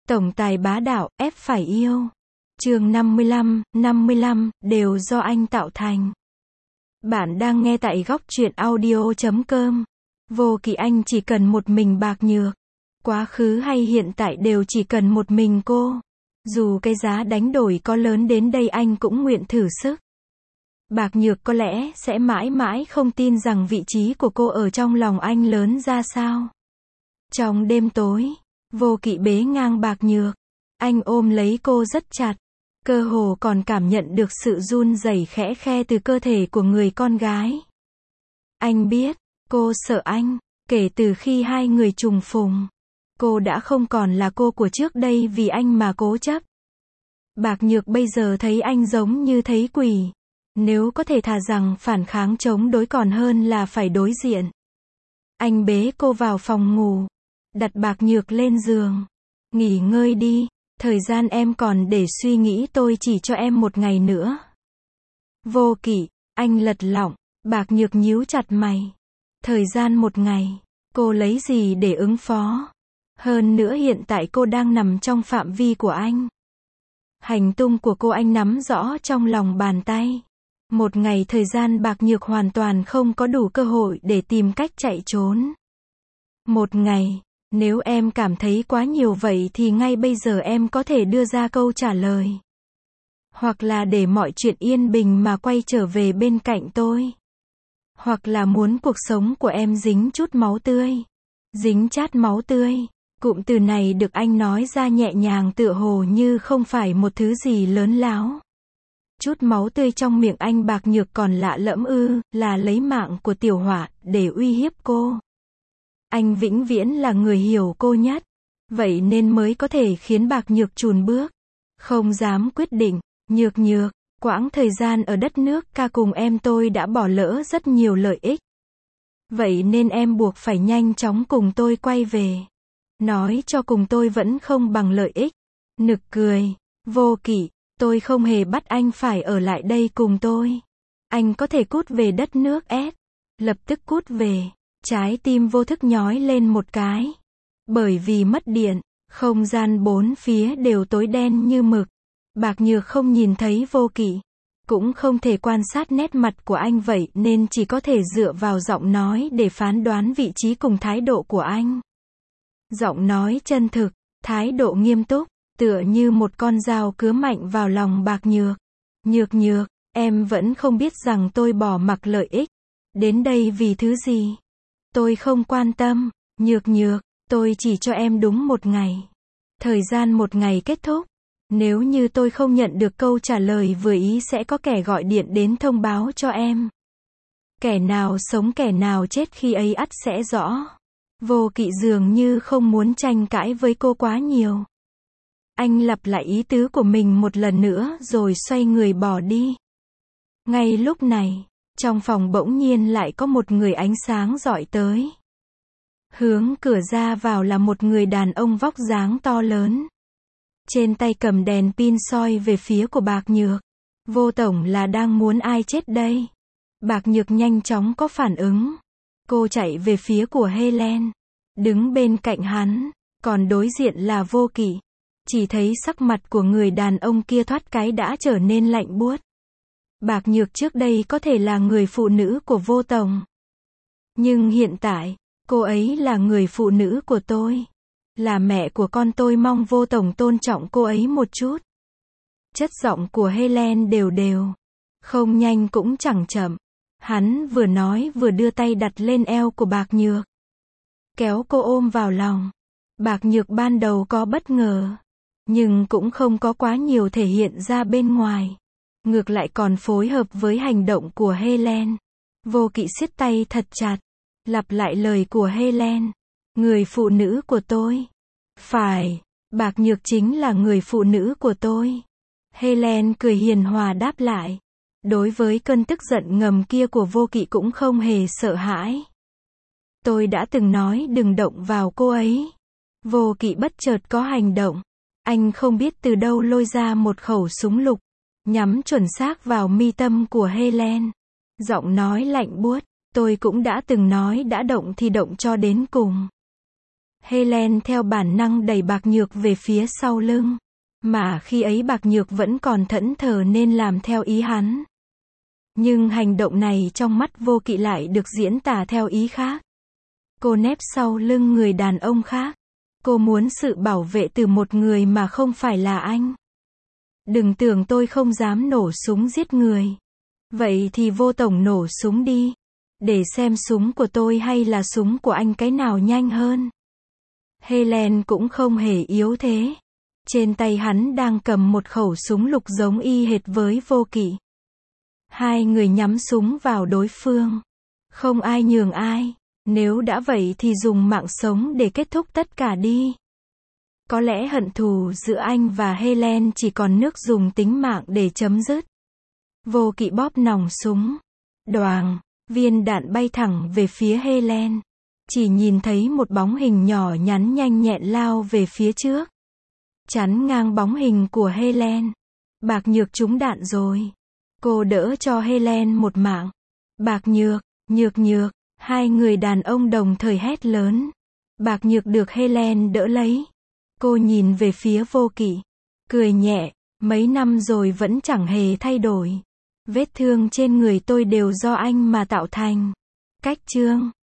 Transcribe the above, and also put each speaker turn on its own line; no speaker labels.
Tổng tài bá đạo, ép phải yêu. Chương 55, đều do anh tạo thành. Bạn đang nghe tại góc truyện audio.com. Vô Kỵ anh chỉ cần một mình Bạc Nhược. Quá khứ hay hiện tại đều chỉ cần một mình cô. Dù cái giá đánh đổi có lớn đến đây anh cũng nguyện thử sức. Bạc Nhược có lẽ sẽ mãi mãi không tin rằng vị trí của cô ở trong lòng anh lớn ra sao. Trong đêm tối, Vô Kỵ bế ngang Bạc Nhược. Anh ôm lấy cô rất chặt. Cơ hồ còn cảm nhận được sự run rẩy khẽ khe từ cơ thể của người con gái. Anh biết, cô sợ anh. Kể từ khi hai người trùng phùng, cô đã không còn là cô của trước đây vì anh mà cố chấp. Bạc Nhược bây giờ thấy anh giống như thấy quỷ. Nếu có thể thà rằng phản kháng chống đối còn hơn là phải đối diện. Anh bế cô vào phòng ngủ, đặt Bạc Nhược lên giường. Nghỉ ngơi đi, thời gian em còn để suy nghĩ, tôi chỉ cho em một ngày nữa. Vô Kỵ, anh lật lọng. Bạc Nhược nhíu chặt mày. Thời gian một ngày, cô lấy gì để ứng phó? Hơn nữa hiện tại cô đang nằm trong phạm vi của anh. Hành tung của cô anh nắm rõ trong lòng bàn tay. Một ngày thời gian Bạc Nhược hoàn toàn không có đủ cơ hội để tìm cách chạy trốn. Một ngày, nếu em cảm thấy quá nhiều vậy thì ngay bây giờ em có thể đưa ra câu trả lời. Hoặc là để mọi chuyện yên bình mà quay trở về bên cạnh tôi. Hoặc là muốn cuộc sống của em dính chút máu tươi. Dính chát máu tươi. Cụm từ này được anh nói ra nhẹ nhàng tựa hồ như không phải một thứ gì lớn láo. Chút máu tươi trong miệng anh Bạc Nhược còn lạ lẫm là lấy mạng của Tiểu Hỏa để uy hiếp cô. Anh vĩnh viễn là người hiểu cô nhất. Vậy nên mới có thể khiến Bạc Nhược chùn bước. Không dám quyết định. Nhược, quãng thời gian ở đất nước ca cùng em tôi đã bỏ lỡ rất nhiều lợi ích. Vậy nên em buộc phải nhanh chóng cùng tôi quay về. Nói cho cùng tôi vẫn không bằng lợi ích. Nực cười. Vô Kỵ, tôi không hề bắt anh phải ở lại đây cùng tôi. Anh có thể cút về đất nước S. Lập tức cút về. Trái tim vô thức nhói lên một cái. Bởi vì mất điện, không gian bốn phía đều tối đen như mực. Bạc Nhược không nhìn thấy Vô Kỵ, cũng không thể quan sát nét mặt của anh, vậy nên chỉ có thể dựa vào giọng nói để phán đoán vị trí cùng thái độ của anh. Giọng nói chân thực, thái độ nghiêm túc, tựa như một con dao cứa mạnh vào lòng Bạc Nhược. Nhược, em vẫn không biết rằng tôi bỏ mặc lợi ích. Đến đây vì thứ gì? Tôi không quan tâm. Nhược, tôi chỉ cho em đúng một ngày. Thời gian một ngày kết thúc. Nếu như tôi không nhận được câu trả lời vừa ý sẽ có kẻ gọi điện đến thông báo cho em. Kẻ nào sống kẻ nào chết khi ấy ắt sẽ rõ. Vô Kỵ dường như không muốn tranh cãi với cô quá nhiều. Anh lặp lại ý tứ của mình một lần nữa rồi xoay người bỏ đi. Ngay lúc này, trong phòng bỗng nhiên lại có một người ánh sáng rọi tới. Hướng cửa ra vào là một người đàn ông vóc dáng to lớn. Trên tay cầm đèn pin soi về phía của Bạc Nhược. Vô tổng là đang muốn ai chết đây? Bạc Nhược nhanh chóng có phản ứng. Cô chạy về phía của Helen. Đứng bên cạnh hắn. Còn đối diện là Vô Kỵ. Chỉ thấy sắc mặt của người đàn ông kia thoát cái đã trở nên lạnh buốt. Bạc Nhược trước đây có thể là người phụ nữ của Vô tổng. Nhưng hiện tại, cô ấy là người phụ nữ của tôi. Là mẹ của con tôi, mong Vô tổng tôn trọng cô ấy một chút. Chất giọng của Helen đều. Không nhanh cũng chẳng chậm. Hắn vừa nói vừa đưa tay đặt lên eo của Bạc Nhược. Kéo cô ôm vào lòng. Bạc Nhược ban đầu có bất ngờ. Nhưng cũng không có quá nhiều thể hiện ra bên ngoài. Ngược lại còn phối hợp với hành động của Helen. Vô Kỵ siết tay thật chặt. Lặp lại lời của Helen. Người phụ nữ của tôi. Phải, Bạc Nhược chính là người phụ nữ của tôi. Helen cười hiền hòa đáp lại. Đối với cơn tức giận ngầm kia của Vô Kỵ cũng không hề sợ hãi. Tôi đã từng nói đừng động vào cô ấy. Vô Kỵ bất chợt có hành động. Anh không biết từ đâu lôi ra một khẩu súng lục. Nhắm chuẩn xác vào mi tâm của Helen. Giọng nói lạnh buốt. Tôi cũng đã từng nói đã động thì động cho đến cùng. Helen theo bản năng đẩy Bạc Nhược về phía sau lưng. Mà khi ấy Bạc Nhược vẫn còn thẫn thờ nên làm theo ý hắn. Nhưng hành động này trong mắt Vô Kỵ lại được diễn tả theo ý khác. Cô nép sau lưng người đàn ông khác. Cô muốn sự bảo vệ từ một người mà không phải là anh. Đừng tưởng tôi không dám nổ súng giết người. Vậy thì Vô tổng nổ súng đi. Để xem súng của tôi hay là súng của anh cái nào nhanh hơn. Helen cũng không hề yếu thế. Trên tay hắn đang cầm một khẩu súng lục giống y hệt với Vô Kỵ. Hai người nhắm súng vào đối phương. Không ai nhường ai. Nếu đã vậy thì dùng mạng sống để kết thúc tất cả đi. Có lẽ hận thù giữa anh và Helen chỉ còn nước dùng tính mạng để chấm dứt. Vô Kỵ bóp nòng súng. Đoàng, viên đạn bay thẳng về phía Helen. Chỉ nhìn thấy một bóng hình nhỏ nhắn nhanh nhẹn lao về phía trước. Chắn ngang bóng hình của Helen. Bạc Nhược trúng đạn rồi. Cô đỡ cho Helen một mạng. Bạc Nhược, Nhược Nhược, hai người đàn ông đồng thời hét lớn. Bạc Nhược được Helen đỡ lấy. Cô nhìn về phía Vô Kỵ. Cười nhẹ, mấy năm rồi vẫn chẳng hề thay đổi. Vết thương trên người tôi đều do anh mà tạo thành. Cách chương